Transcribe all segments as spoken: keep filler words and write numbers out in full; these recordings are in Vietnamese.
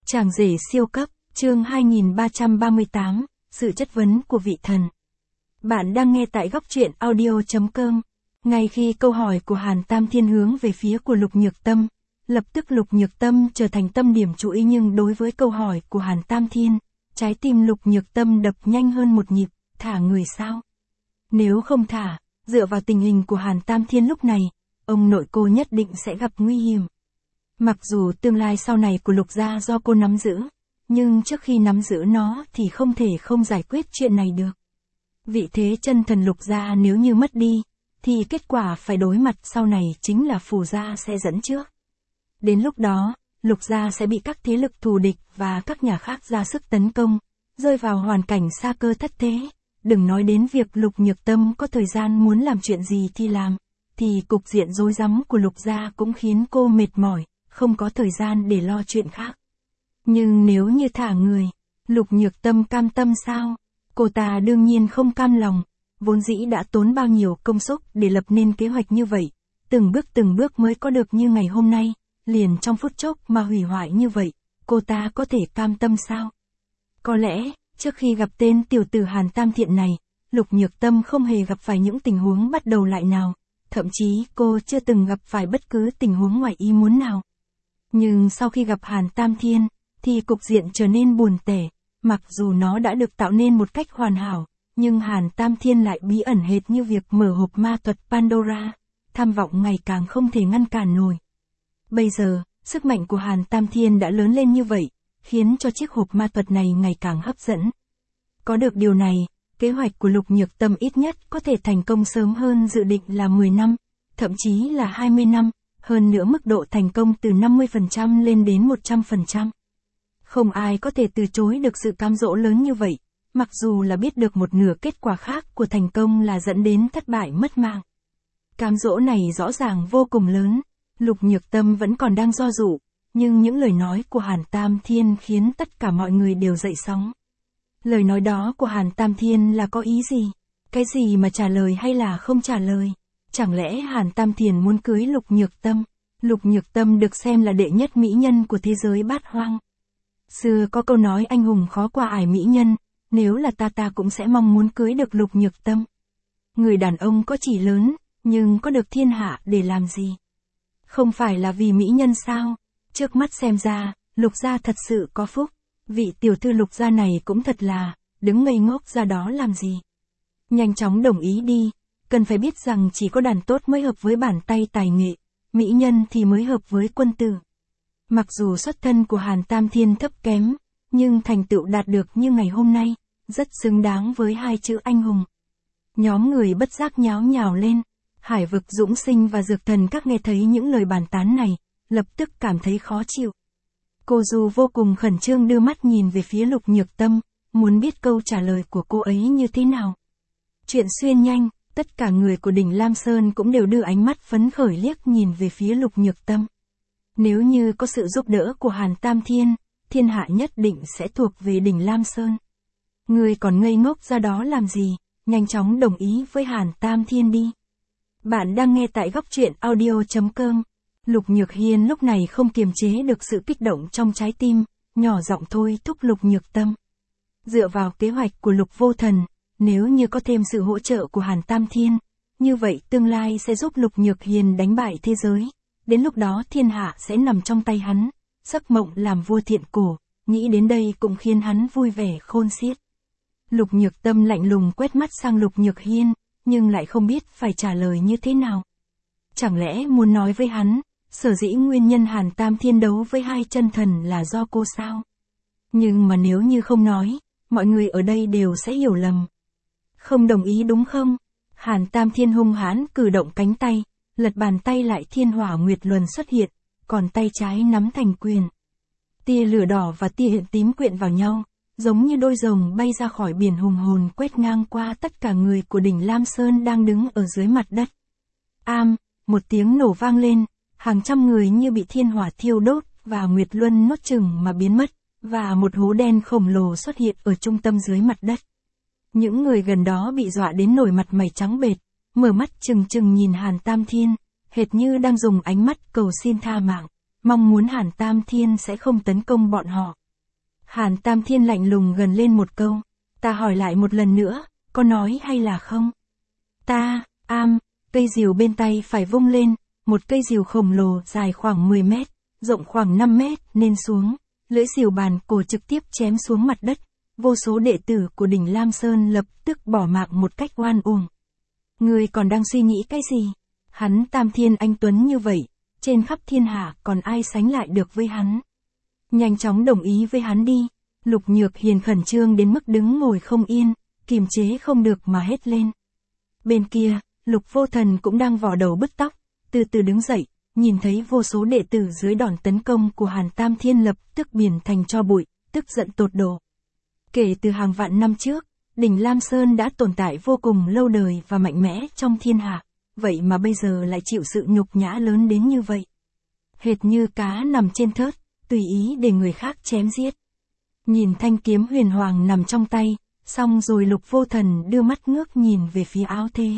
Chàng rể siêu cấp, chương hai nghìn ba trăm ba mươi tám, sự chất vấn của vị thần. Bạn đang nghe tại góc truyện audio chấm com. Ngay khi câu hỏi của Hàn Tam Thiên hướng về phía của Lục Nhược Tâm, lập tức Lục Nhược Tâm trở thành tâm điểm chú ý, nhưng đối với câu hỏi của Hàn Tam Thiên, trái tim Lục Nhược Tâm đập nhanh hơn một nhịp. Thả người sao? Nếu không thả, dựa vào tình hình của Hàn Tam Thiên lúc này, ông nội cô nhất định sẽ gặp nguy hiểm. Mặc dù tương lai sau này của Lục gia do cô nắm giữ, nhưng trước khi nắm giữ nó thì không thể không giải quyết chuyện này được. Vị thế chân thần Lục gia nếu như mất đi, thì kết quả phải đối mặt sau này chính là Phù gia sẽ dẫn trước. Đến lúc đó, Lục gia sẽ bị các thế lực thù địch và các nhà khác ra sức tấn công, rơi vào hoàn cảnh sa cơ thất thế. Đừng nói đến việc Lục Nhược Tâm có thời gian muốn làm chuyện gì thì làm, thì cục diện rối rắm của Lục gia cũng khiến cô mệt mỏi, không có thời gian để lo chuyện khác. Nhưng nếu như thả người, Lục Nhược Tâm cam tâm sao? Cô ta đương nhiên không cam lòng, vốn dĩ đã tốn bao nhiêu công sức để lập nên kế hoạch như vậy, từng bước từng bước mới có được như ngày hôm nay, liền trong phút chốc mà hủy hoại như vậy, cô ta có thể cam tâm sao? Có lẽ, trước khi gặp tên tiểu tử Hàn Tam Thiện này, Lục Nhược Tâm không hề gặp phải những tình huống bắt đầu lại nào, thậm chí cô chưa từng gặp phải bất cứ tình huống ngoài ý muốn nào. Nhưng sau khi gặp Hàn Tam Thiên, thì cục diện trở nên buồn tẻ, mặc dù nó đã được tạo nên một cách hoàn hảo, nhưng Hàn Tam Thiên lại bí ẩn hệt như việc mở hộp ma thuật Pandora, tham vọng ngày càng không thể ngăn cản nổi. Bây giờ, sức mạnh của Hàn Tam Thiên đã lớn lên như vậy, khiến cho chiếc hộp ma thuật này ngày càng hấp dẫn. Có được điều này, kế hoạch của Lục Nhược Tâm ít nhất có thể thành công sớm hơn dự định là mười năm, thậm chí là hai mươi năm, hơn nữa mức độ thành công từ năm mươi phần trăm lên đến một trăm phần trăm. Không ai có thể từ chối được sự cám dỗ lớn như vậy, mặc dù là biết được một nửa kết quả khác của thành công là dẫn đến thất bại mất mạng. Cám dỗ này rõ ràng vô cùng lớn, Lục Nhược Tâm vẫn còn đang do dự, nhưng những lời nói của Hàn Tam Thiên khiến tất cả mọi người đều dậy sóng. Lời nói đó của Hàn Tam Thiên là có ý gì? Cái gì mà trả lời hay là không trả lời? Chẳng lẽ Hàn Tam Thiên muốn cưới Lục Nhược Tâm? Lục Nhược Tâm được xem là đệ nhất mỹ nhân của thế giới bát hoang. Xưa có câu nói anh hùng khó qua ải mỹ nhân, nếu là ta ta cũng sẽ mong muốn cưới được Lục Nhược Tâm. Người đàn ông có chỉ lớn, nhưng có được thiên hạ để làm gì? Không phải là vì mỹ nhân sao? Trước mắt xem ra, Lục gia thật sự có phúc. Vị tiểu thư Lục gia này cũng thật là, đứng ngây ngốc ra đó làm gì? Nhanh chóng đồng ý đi, cần phải biết rằng chỉ có đàn tốt mới hợp với bàn tay tài nghệ, mỹ nhân thì mới hợp với quân tử. Mặc dù xuất thân của Hàn Tam Thiên thấp kém, nhưng thành tựu đạt được như ngày hôm nay, rất xứng đáng với hai chữ anh hùng. Nhóm người bất giác nháo nhào lên, Hải Vực Dũng Sinh và Dược Thần các nghe thấy những lời bàn tán này, lập tức cảm thấy khó chịu. Cô Du vô cùng khẩn trương đưa mắt nhìn về phía Lục Nhược Tâm, muốn biết câu trả lời của cô ấy như thế nào. Chuyện xuyên nhanh, tất cả người của đỉnh Lam Sơn cũng đều đưa ánh mắt phấn khởi liếc nhìn về phía Lục Nhược Tâm. Nếu như có sự giúp đỡ của Hàn Tam Thiên, thiên hạ nhất định sẽ thuộc về đỉnh Lam Sơn. Người còn ngây ngốc ra đó làm gì, nhanh chóng đồng ý với Hàn Tam Thiên đi. Bạn đang nghe tại góc truyện audio chấm com. Lục Nhược Hiên lúc này không kiềm chế được sự kích động trong trái tim, nhỏ giọng thôi thúc Lục Nhược Tâm. Dựa vào kế hoạch của Lục Vô Thần, nếu như có thêm sự hỗ trợ của Hàn Tam Thiên, như vậy tương lai sẽ giúp Lục Nhược Hiên đánh bại thế giới. Đến lúc đó thiên hạ sẽ nằm trong tay hắn, giấc mộng làm vua thiện cổ, nghĩ đến đây cũng khiến hắn vui vẻ khôn xiết. Lục Nhược Tâm lạnh lùng quét mắt sang Lục Nhược Hiên, nhưng lại không biết phải trả lời như thế nào. Chẳng lẽ muốn nói với hắn, sở dĩ nguyên nhân Hàn Tam Thiên đấu với hai chân thần là do cô sao? Nhưng mà nếu như không nói, mọi người ở đây đều sẽ hiểu lầm. Không đồng ý đúng không? Hàn Tam Thiên hung hãn cử động cánh tay, lật bàn tay lại thiên hỏa nguyệt luân xuất hiện, còn tay trái nắm thành quyền. Tia lửa đỏ và tia hiện tím quyện vào nhau, giống như đôi rồng bay ra khỏi biển hùng hồn quét ngang qua tất cả người của đỉnh Lam Sơn đang đứng ở dưới mặt đất. Am, một tiếng nổ vang lên, hàng trăm người như bị thiên hỏa thiêu đốt và nguyệt luân nuốt chửng mà biến mất, và một hố đen khổng lồ xuất hiện ở trung tâm dưới mặt đất. Những người gần đó bị dọa đến nổi mặt mày trắng bệch, mở mắt trừng trừng nhìn Hàn Tam Thiên, hệt như đang dùng ánh mắt cầu xin tha mạng. mong muốn Hàn Tam Thiên sẽ không tấn công bọn họ. Hàn Tam Thiên lạnh lùng gần lên một câu, ta hỏi lại một lần nữa, có nói hay là không? Ta, am, cây rìu bên tay phải vung lên, một cây rìu khổng lồ dài khoảng mười mét, rộng khoảng năm mét nên xuống, lưỡi rìu bàn cổ trực tiếp chém xuống mặt đất, vô số đệ tử của đỉnh Lam Sơn lập tức bỏ mạng một cách oan uổng. Ngươi còn đang suy nghĩ cái gì? Hắn Tam Thiên anh tuấn như vậy, trên khắp thiên hạ còn ai sánh lại được với hắn? Nhanh chóng đồng ý với hắn đi. Lục Nhược Hiền khẩn trương đến mức đứng ngồi không yên, kiềm chế không được mà hét lên. Bên kia, Lục Vô Thần cũng đang vò đầu bứt tóc, từ từ đứng dậy, nhìn thấy vô số đệ tử dưới đòn tấn công của Hàn Tam Thiên lập tức biến thành tro bụi, tức giận tột độ. Kể từ hàng vạn năm trước, đỉnh Lam Sơn đã tồn tại vô cùng lâu đời và mạnh mẽ trong thiên hạ, vậy mà bây giờ lại chịu sự nhục nhã lớn đến như vậy. Hệt như cá nằm trên thớt, tùy ý để người khác chém giết. Nhìn thanh kiếm huyền hoàng nằm trong tay, xong rồi Lục Vô Thần đưa mắt ngước nhìn về phía Áo Thế.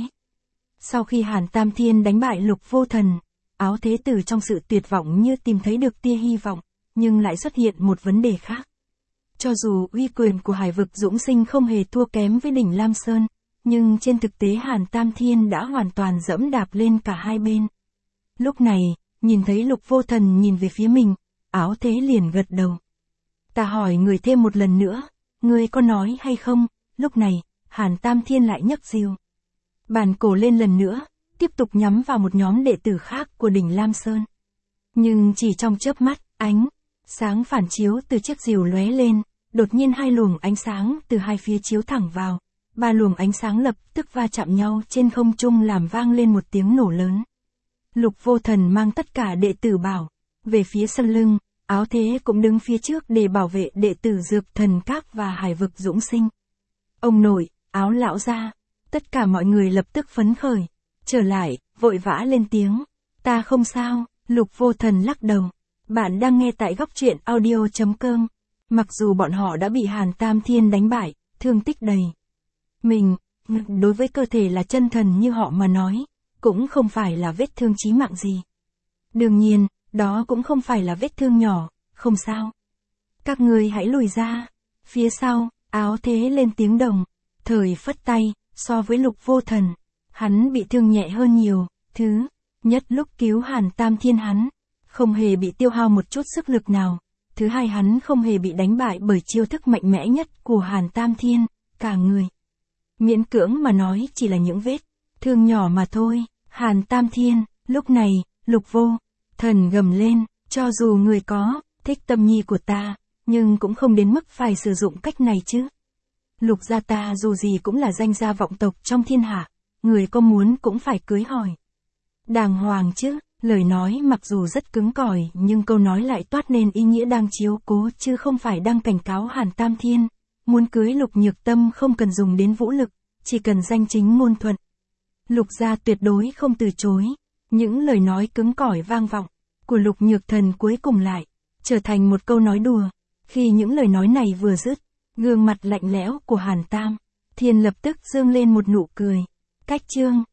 Sau khi Hàn Tam Thiên đánh bại Lục Vô Thần, Áo Thế từ trong sự tuyệt vọng như tìm thấy được tia hy vọng, nhưng lại xuất hiện một vấn đề khác. Cho dù uy quyền của Hải vực Dũng Sinh không hề thua kém với đỉnh Lam Sơn, nhưng trên thực tế Hàn Tam Thiên đã hoàn toàn dẫm đạp lên cả hai bên. Lúc này, nhìn thấy Lục Vô Thần nhìn về phía mình, Áo Thế liền gật đầu. Ta hỏi người thêm một lần nữa, ngươi có nói hay không? Lúc này, Hàn Tam Thiên lại nhấc rìu bàn cổ lên lần nữa, tiếp tục nhắm vào một nhóm đệ tử khác của đỉnh Lam Sơn. Nhưng chỉ trong chớp mắt, ánh sáng phản chiếu từ chiếc rìu lóe lên, đột nhiên hai luồng ánh sáng từ hai phía chiếu thẳng vào, ba luồng ánh sáng lập tức va chạm nhau trên không trung làm vang lên một tiếng nổ lớn. Lục Vô Thần mang tất cả đệ tử bảo về phía sau lưng, Áo Thế cũng đứng phía trước để bảo vệ đệ tử Dược Thần Các và Hải vực Dũng Sinh. Ông nội, Áo lão gia, tất cả mọi người lập tức phấn khởi, trở lại, vội vã lên tiếng. Ta không sao, Lục Vô Thần lắc đầu. Bạn đang nghe tại góc truyện audio chấm com. Mặc dù bọn họ đã bị Hàn Tam Thiên đánh bại, thương tích đầy mình, đối với cơ thể là chân thần như họ mà nói, cũng không phải là vết thương chí mạng gì. Đương nhiên, đó cũng không phải là vết thương nhỏ, không sao. Các ngươi hãy lùi ra. Phía sau, Áo Thế lên tiếng đồng, thời phất tay, so với Lục Vô Thần, hắn bị thương nhẹ hơn nhiều. Thứ nhất, lúc cứu Hàn Tam Thiên hắn không hề bị tiêu hao một chút sức lực nào. Thứ hai, hắn không hề bị đánh bại bởi chiêu thức mạnh mẽ nhất của Hàn Tam Thiên, cả người miễn cưỡng mà nói chỉ là những vết thương nhỏ mà thôi. Hàn Tam Thiên, lúc này, Lục Vô Thần gầm lên, cho dù người có thích tâm nhi của ta, nhưng cũng không đến mức phải sử dụng cách này chứ. Lục gia ta dù gì cũng là danh gia vọng tộc trong thiên hạ, người có muốn cũng phải cưới hỏi đàng hoàng chứ. Lời nói mặc dù rất cứng cỏi nhưng câu nói lại toát nên ý nghĩa đang chiếu cố chứ không phải đang cảnh cáo Hàn Tam Thiên. Muốn cưới Lục Nhược Tâm không cần dùng đến vũ lực, chỉ cần danh chính ngôn thuận. Lục gia tuyệt đối không từ chối. Những lời nói cứng cỏi vang vọng của Lục Nhược Thần cuối cùng lại trở thành một câu nói đùa. Khi những lời nói này vừa dứt, gương mặt lạnh lẽo của Hàn Tam Thiên lập tức dương lên một nụ cười. Cách chương